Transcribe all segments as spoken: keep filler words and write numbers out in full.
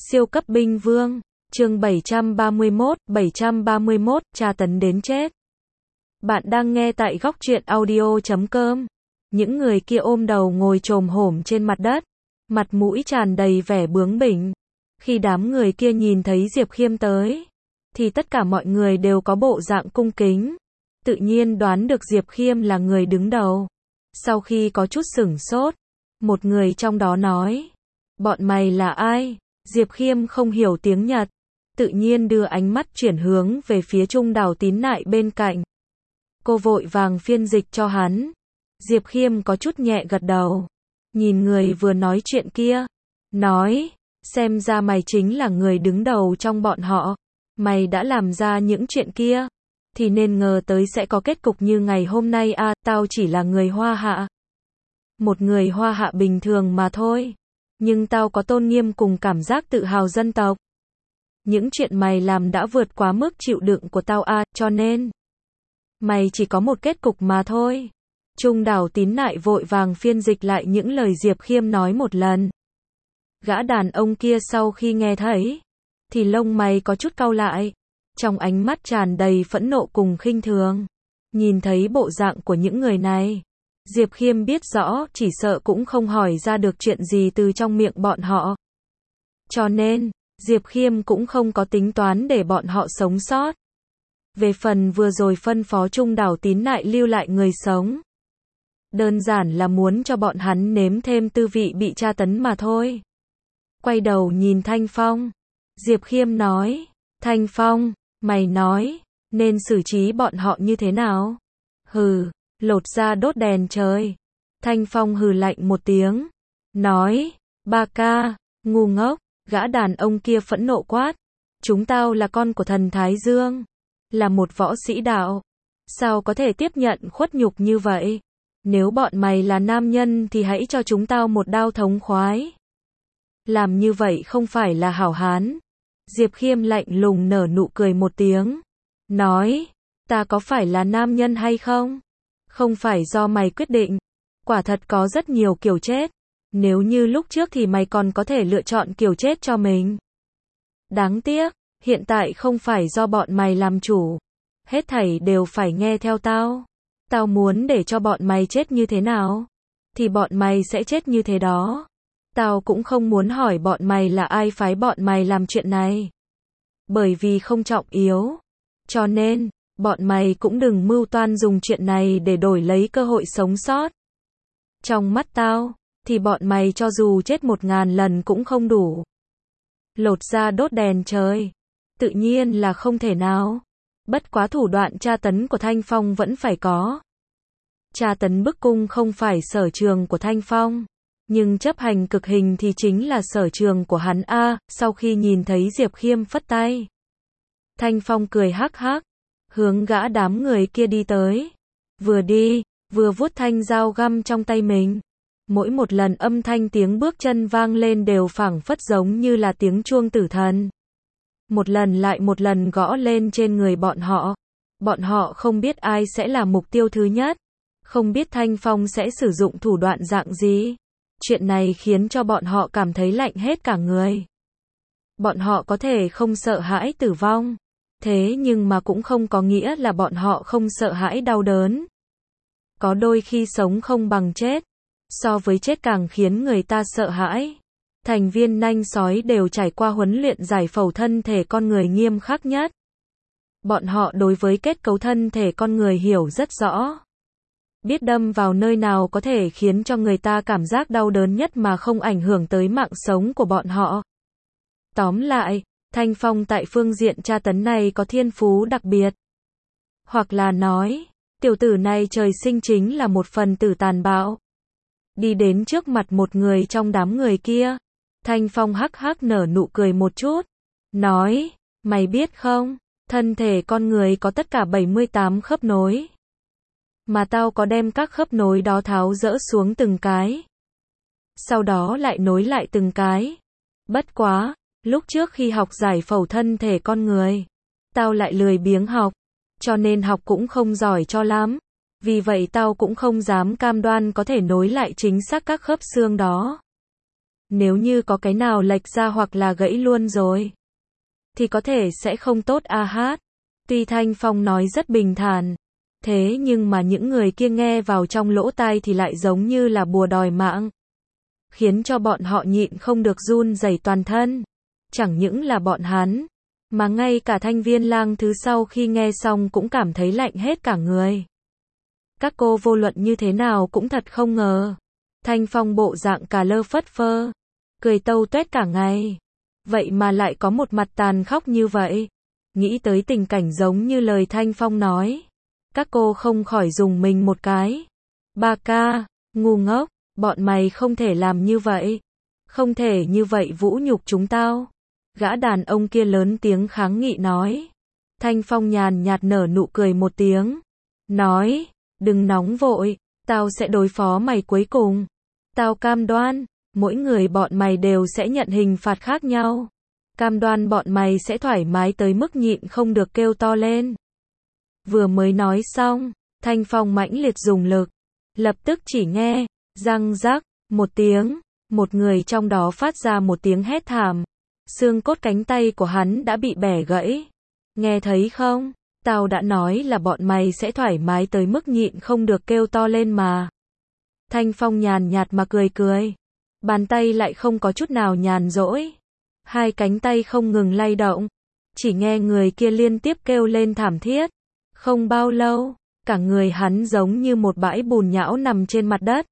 Siêu cấp binh vương, chương bảy trăm ba mươi mốt, bảy trăm ba mươi mốt, tra tấn đến chết. Bạn đang nghe tại góc truyện audio chấm com. Những người kia ôm đầu ngồi chồm hổm trên mặt đất, mặt mũi tràn đầy vẻ bướng bỉnh. Khi đám người kia nhìn thấy Diệp Khiêm tới, thì tất cả mọi người đều có bộ dạng cung kính, tự nhiên đoán được Diệp Khiêm là người đứng đầu. Sau khi có chút sửng sốt, một người trong đó nói: "Bọn mày là ai?" Diệp Khiêm không hiểu tiếng Nhật, tự nhiên đưa ánh mắt chuyển hướng về phía Trung Đào Tín Nại bên cạnh. Cô vội vàng phiên dịch cho hắn. Diệp Khiêm có chút nhẹ gật đầu, nhìn người vừa nói chuyện kia, nói: "Xem ra mày chính là người đứng đầu trong bọn họ. Mày đã làm ra những chuyện kia, thì nên ngờ tới sẽ có kết cục như ngày hôm nay à, tao chỉ là người Hoa Hạ. Một người Hoa Hạ bình thường mà thôi. Nhưng tao có tôn nghiêm cùng cảm giác tự hào dân tộc. Những chuyện mày làm đã vượt quá mức chịu đựng của tao à, cho nên mày chỉ có một kết cục mà thôi." Trung Đào Tín Nại vội vàng phiên dịch lại những lời Diệp Khiêm nói một lần. Gã đàn ông kia sau khi nghe thấy, thì lông mày có chút cau lại, trong ánh mắt tràn đầy phẫn nộ cùng khinh thường. Nhìn thấy bộ dạng của những người này, Diệp Khiêm biết rõ chỉ sợ cũng không hỏi ra được chuyện gì từ trong miệng bọn họ. Cho nên, Diệp Khiêm cũng không có tính toán để bọn họ sống sót. Về phần vừa rồi phân phó Trung Đào Tín Nại lưu lại người sống, đơn giản là muốn cho bọn hắn nếm thêm tư vị bị tra tấn mà thôi. Quay đầu nhìn Thanh Phong, Diệp Khiêm nói: "Thanh Phong, mày nói, nên xử trí bọn họ như thế nào?" "Hừ, lột ra đốt đèn trời." Thanh Phong hừ lạnh một tiếng, nói: "Ba ca, ngu ngốc." Gã đàn ông kia phẫn nộ quát: "Chúng tao là con của thần Thái Dương, là một võ sĩ đạo, sao có thể tiếp nhận khuất nhục như vậy? Nếu bọn mày là nam nhân thì hãy cho chúng tao một đao thống khoái. Làm như vậy không phải là hảo hán." Diệp Khiêm lạnh lùng nở nụ cười một tiếng, nói: "Ta có phải là nam nhân hay không? Không phải do mày quyết định. Quả thật có rất nhiều kiểu chết. Nếu như lúc trước thì mày còn có thể lựa chọn kiểu chết cho mình. Đáng tiếc, hiện tại không phải do bọn mày làm chủ. Hết thảy đều phải nghe theo tao. Tao muốn để cho bọn mày chết như thế nào, thì bọn mày sẽ chết như thế đó. Tao cũng không muốn hỏi bọn mày là ai phái bọn mày làm chuyện này, bởi vì không trọng yếu. Cho nên, bọn mày cũng đừng mưu toan dùng chuyện này để đổi lấy cơ hội sống sót. Trong mắt tao, thì bọn mày cho dù chết một ngàn lần cũng không đủ. Lột ra đốt đèn trời, tự nhiên là không thể nào. Bất quá thủ đoạn tra tấn của Thanh Phong vẫn phải có. Tra tấn bức cung không phải sở trường của Thanh Phong, nhưng chấp hành cực hình thì chính là sở trường của hắn a." Sau khi nhìn thấy Diệp Khiêm phất tay, Thanh Phong cười hắc hắc, hướng gã đám người kia đi tới. Vừa đi, vừa vuốt thanh dao găm trong tay mình. Mỗi một lần âm thanh tiếng bước chân vang lên đều phảng phất giống như là tiếng chuông tử thần. Một lần lại một lần gõ lên trên người bọn họ. Bọn họ không biết ai sẽ là mục tiêu thứ nhất, không biết Thanh Phong sẽ sử dụng thủ đoạn dạng gì. Chuyện này khiến cho bọn họ cảm thấy lạnh hết cả người. Bọn họ có thể không sợ hãi tử vong, thế nhưng mà cũng không có nghĩa là bọn họ không sợ hãi đau đớn. Có đôi khi sống không bằng chết, so với chết càng khiến người ta sợ hãi. Thành viên nanh sói đều trải qua huấn luyện giải phẫu thân thể con người nghiêm khắc nhất. Bọn họ đối với kết cấu thân thể con người hiểu rất rõ. Biết đâm vào nơi nào có thể khiến cho người ta cảm giác đau đớn nhất mà không ảnh hưởng tới mạng sống của bọn họ. Tóm lại, Thanh Phong tại phương diện tra tấn này có thiên phú đặc biệt. Hoặc là nói, tiểu tử này trời sinh chính là một phần tử tàn bạo. Đi đến trước mặt một người trong đám người kia, Thanh Phong hắc hắc nở nụ cười một chút, nói: "Mày biết không, thân thể con người có tất cả bảy mươi tám khớp nối. Mà tao có đem các khớp nối đó tháo dỡ xuống từng cái, sau đó lại nối lại từng cái. Bất quá, lúc trước khi học giải phẫu thân thể con người, tao lại lười biếng học, cho nên học cũng không giỏi cho lắm. Vì vậy tao cũng không dám cam đoan có thể nối lại chính xác các khớp xương đó. Nếu như có cái nào lệch ra hoặc là gãy luôn rồi, thì có thể sẽ không tốt a hát. Tuy Thanh Phong nói rất bình thản, thế nhưng mà những người kia nghe vào trong lỗ tai thì lại giống như là bùa đòi mạng, khiến cho bọn họ nhịn không được run rẩy toàn thân. Chẳng những là bọn hắn, mà ngay cả Thanh Viên Lang thứ sau khi nghe xong cũng cảm thấy lạnh hết cả người. Các cô vô luận như thế nào cũng thật không ngờ. Thanh Phong bộ dạng cà lơ phất phơ, cười tâu tuét cả ngày. Vậy mà lại có một mặt tàn khốc như vậy. Nghĩ tới tình cảnh giống như lời Thanh Phong nói, các cô không khỏi dùng mình một cái. Ba ca, ngu ngốc, bọn mày không thể làm như vậy. Không thể như vậy vũ nhục chúng tao. Gã đàn ông kia lớn tiếng kháng nghị nói. Thanh Phong nhàn nhạt nở nụ cười một tiếng. Nói, đừng nóng vội, tao sẽ đối phó mày cuối cùng. Tao cam đoan, mỗi người bọn mày đều sẽ nhận hình phạt khác nhau. Cam đoan bọn mày sẽ thoải mái tới mức nhịn không được kêu to lên. Vừa mới nói xong, Thanh Phong mãnh liệt dùng lực. Lập tức chỉ nghe, răng rắc, một tiếng, một người trong đó phát ra một tiếng hét thảm. Xương cốt cánh tay của hắn đã bị bẻ gãy. Nghe thấy không? Tao đã nói là bọn mày sẽ thoải mái tới mức nhịn không được kêu to lên mà. Thanh Phong nhàn nhạt mà cười cười. Bàn tay lại không có chút nào nhàn rỗi. Hai cánh tay không ngừng lay động. Chỉ nghe người kia liên tiếp kêu lên thảm thiết. Không bao lâu, cả người hắn giống như một bãi bùn nhão nằm trên mặt đất.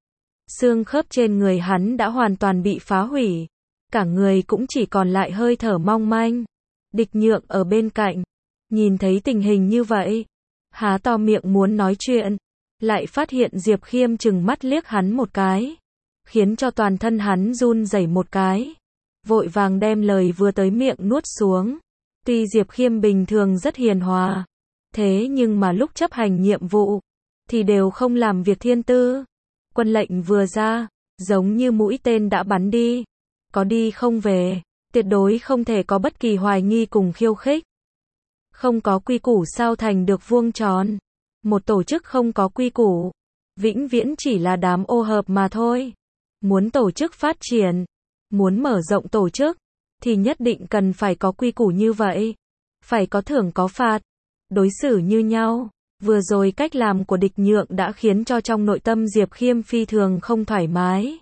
Xương khớp trên người hắn đã hoàn toàn bị phá hủy. Cả người cũng chỉ còn lại hơi thở mong manh. Địch Nhượng ở bên cạnh, nhìn thấy tình hình như vậy, há to miệng muốn nói chuyện, lại phát hiện Diệp Khiêm chừng mắt liếc hắn một cái, khiến cho toàn thân hắn run rẩy một cái, vội vàng đem lời vừa tới miệng nuốt xuống. Tuy Diệp Khiêm bình thường rất hiền hòa, thế nhưng mà lúc chấp hành nhiệm vụ, thì đều không làm việc thiên tư. Quân lệnh vừa ra, giống như mũi tên đã bắn đi, có đi không về, tuyệt đối không thể có bất kỳ hoài nghi cùng khiêu khích. Không có quy củ sao thành được vuông tròn. Một tổ chức không có quy củ, vĩnh viễn chỉ là đám ô hợp mà thôi. Muốn tổ chức phát triển, muốn mở rộng tổ chức, thì nhất định cần phải có quy củ như vậy. Phải có thưởng có phạt, đối xử như nhau. Vừa rồi cách làm của Địch Nhượng đã khiến cho trong nội tâm Diệp Khiêm phi thường không thoải mái.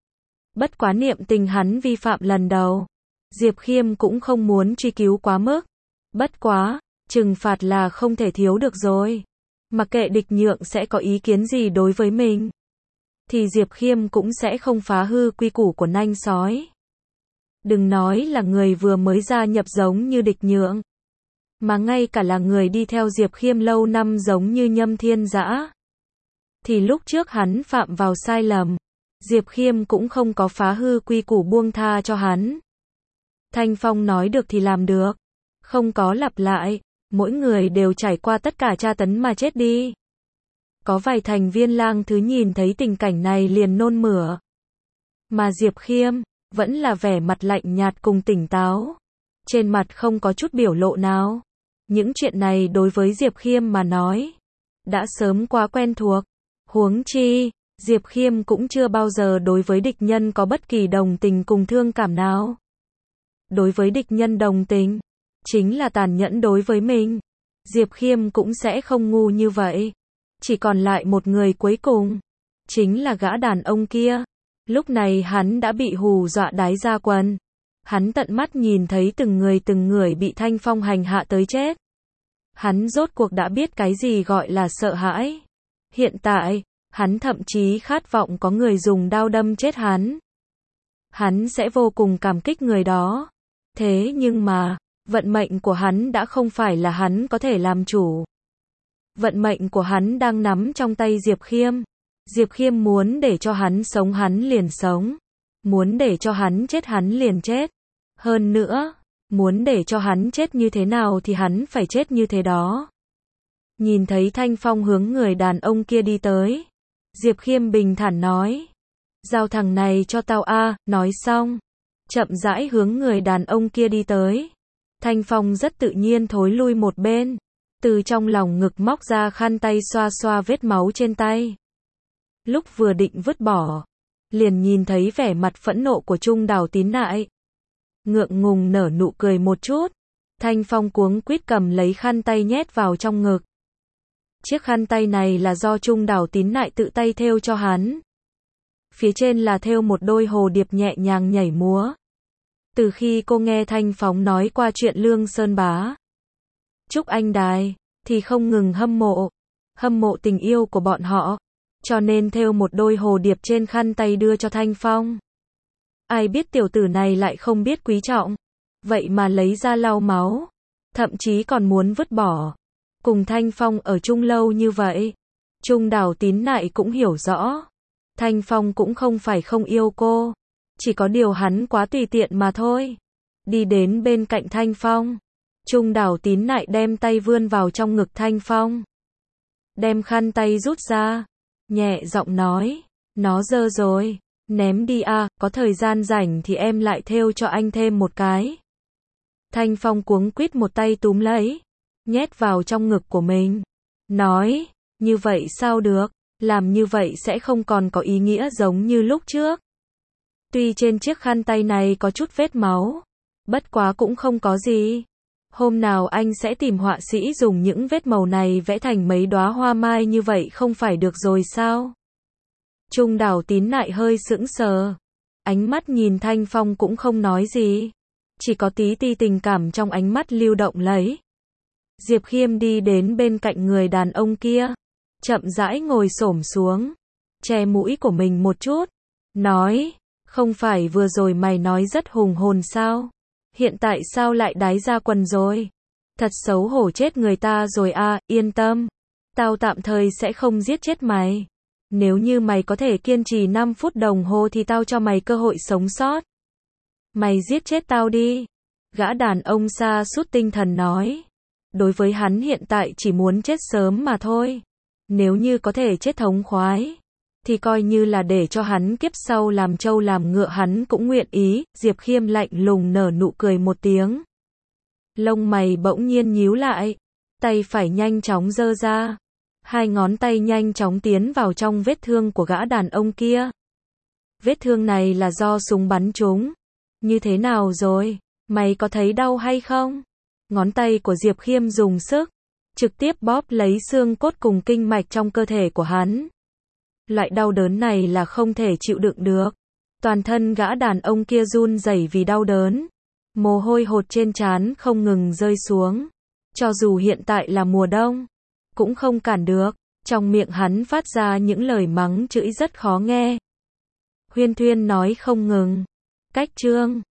Bất quá niệm tình hắn vi phạm lần đầu, Diệp Khiêm cũng không muốn truy cứu quá mức. Bất quá, trừng phạt là không thể thiếu được rồi. Mặc kệ Địch Nhượng sẽ có ý kiến gì đối với mình, thì Diệp Khiêm cũng sẽ không phá hư quy củ của nanh sói. Đừng nói là người vừa mới gia nhập giống như Địch Nhượng, mà ngay cả là người đi theo Diệp Khiêm lâu năm giống như Nhâm Thiên Dã, thì lúc trước hắn phạm vào sai lầm, Diệp Khiêm cũng không có phá hư quy củ buông tha cho hắn. Thanh Phong nói được thì làm được, không có lặp lại, mỗi người đều trải qua tất cả tra tấn mà chết đi. Có vài thành viên lang thứ nhìn thấy tình cảnh này liền nôn mửa. Mà Diệp Khiêm, vẫn là vẻ mặt lạnh nhạt cùng tỉnh táo. Trên mặt không có chút biểu lộ nào. Những chuyện này đối với Diệp Khiêm mà nói, đã sớm quá quen thuộc. Huống chi, Diệp Khiêm cũng chưa bao giờ đối với địch nhân có bất kỳ đồng tình cùng thương cảm nào. Đối với địch nhân đồng tình, chính là tàn nhẫn đối với mình. Diệp Khiêm cũng sẽ không ngu như vậy. Chỉ còn lại một người cuối cùng, chính là gã đàn ông kia. Lúc này hắn đã bị hù dọa đái ra quần. Hắn tận mắt nhìn thấy từng người từng người bị Thanh Phong hành hạ tới chết. Hắn rốt cuộc đã biết cái gì gọi là sợ hãi. Hiện tại, hắn thậm chí khát vọng có người dùng đao đâm chết hắn. Hắn sẽ vô cùng cảm kích người đó. Thế nhưng mà, vận mệnh của hắn đã không phải là hắn có thể làm chủ. Vận mệnh của hắn đang nắm trong tay Diệp Khiêm. Diệp Khiêm muốn để cho hắn sống hắn liền sống. Muốn để cho hắn chết hắn liền chết. Hơn nữa, muốn để cho hắn chết như thế nào thì hắn phải chết như thế đó. Nhìn thấy Thanh Phong hướng người đàn ông kia đi tới, Diệp Khiêm bình thản nói. Giao thằng này cho tao a. Nói xong, chậm rãi hướng người đàn ông kia đi tới. Thanh Phong rất tự nhiên thối lui một bên, từ trong lòng ngực móc ra khăn tay xoa xoa vết máu trên tay. Lúc vừa định vứt bỏ, liền nhìn thấy vẻ mặt phẫn nộ của Trung Đào Tín Nại. Ngượng ngùng nở nụ cười một chút, Thanh Phong cuống quýt cầm lấy khăn tay nhét vào trong ngực. Chiếc khăn tay này là do Trung Đào Tín Nại tự tay thêu cho hắn. Phía trên là thêu một đôi hồ điệp nhẹ nhàng nhảy múa. Từ khi cô nghe Thanh Phong nói qua chuyện Lương Sơn Bá, Trúc Anh Đài, thì không ngừng hâm mộ, hâm mộ tình yêu của bọn họ, cho nên thêu một đôi hồ điệp trên khăn tay đưa cho Thanh Phong. Ai biết tiểu tử này lại không biết quý trọng, vậy mà lấy ra lau máu, thậm chí còn muốn vứt bỏ. Cùng Thanh Phong ở chung lâu như vậy, Trung Đào Tín Nại cũng hiểu rõ, Thanh Phong cũng không phải không yêu cô, chỉ có điều hắn quá tùy tiện mà thôi. Đi đến bên cạnh Thanh Phong, Trung Đào Tín Nại đem tay vươn vào trong ngực Thanh Phong, đem khăn tay rút ra, nhẹ giọng nói, nó dơ rồi, ném đi à, có thời gian rảnh thì em lại thêu cho anh thêm một cái. Thanh Phong cuống quýt một tay túm lấy, nhét vào trong ngực của mình, nói, như vậy sao được, làm như vậy sẽ không còn có ý nghĩa giống như lúc trước. Tuy trên chiếc khăn tay này có chút vết máu, bất quá cũng không có gì. Hôm nào anh sẽ tìm họa sĩ dùng những vết màu này vẽ thành mấy đóa hoa mai như vậy không phải được rồi sao? Trung Đào Tín Nại hơi sững sờ, ánh mắt nhìn Thanh Phong cũng không nói gì, chỉ có tí ti tình cảm trong ánh mắt lưu động lấy. Diệp Khiêm đi đến bên cạnh người đàn ông kia, chậm rãi ngồi xổm xuống, che mũi của mình một chút, nói, không phải vừa rồi mày nói rất hùng hồn sao? Hiện tại sao lại đái ra quần rồi? Thật xấu hổ chết người ta rồi à, yên tâm. Tao tạm thời sẽ không giết chết mày. Nếu như mày có thể kiên trì năm phút đồng hồ thì tao cho mày cơ hội sống sót. Mày giết chết tao đi. Gã đàn ông sa sút tinh thần nói. Đối với hắn hiện tại chỉ muốn chết sớm mà thôi. Nếu như có thể chết thống khoái, thì coi như là để cho hắn kiếp sau làm trâu làm ngựa hắn cũng nguyện ý. Diệp Khiêm lạnh lùng nở nụ cười một tiếng. Lông mày bỗng nhiên nhíu lại, tay phải nhanh chóng giơ ra, hai ngón tay nhanh chóng tiến vào trong vết thương của gã đàn ông kia. Vết thương này là do súng bắn trúng. Như thế nào rồi? Mày có thấy đau hay không? Ngón tay của Diệp Khiêm dùng sức, trực tiếp bóp lấy xương cốt cùng kinh mạch trong cơ thể của hắn. Loại đau đớn này là không thể chịu đựng được. Toàn thân gã đàn ông kia run rẩy vì đau đớn. Mồ hôi hột trên trán không ngừng rơi xuống. Cho dù hiện tại là mùa đông, cũng không cản được. Trong miệng hắn phát ra những lời mắng chửi rất khó nghe. Huyên thuyên nói không ngừng. Cách chương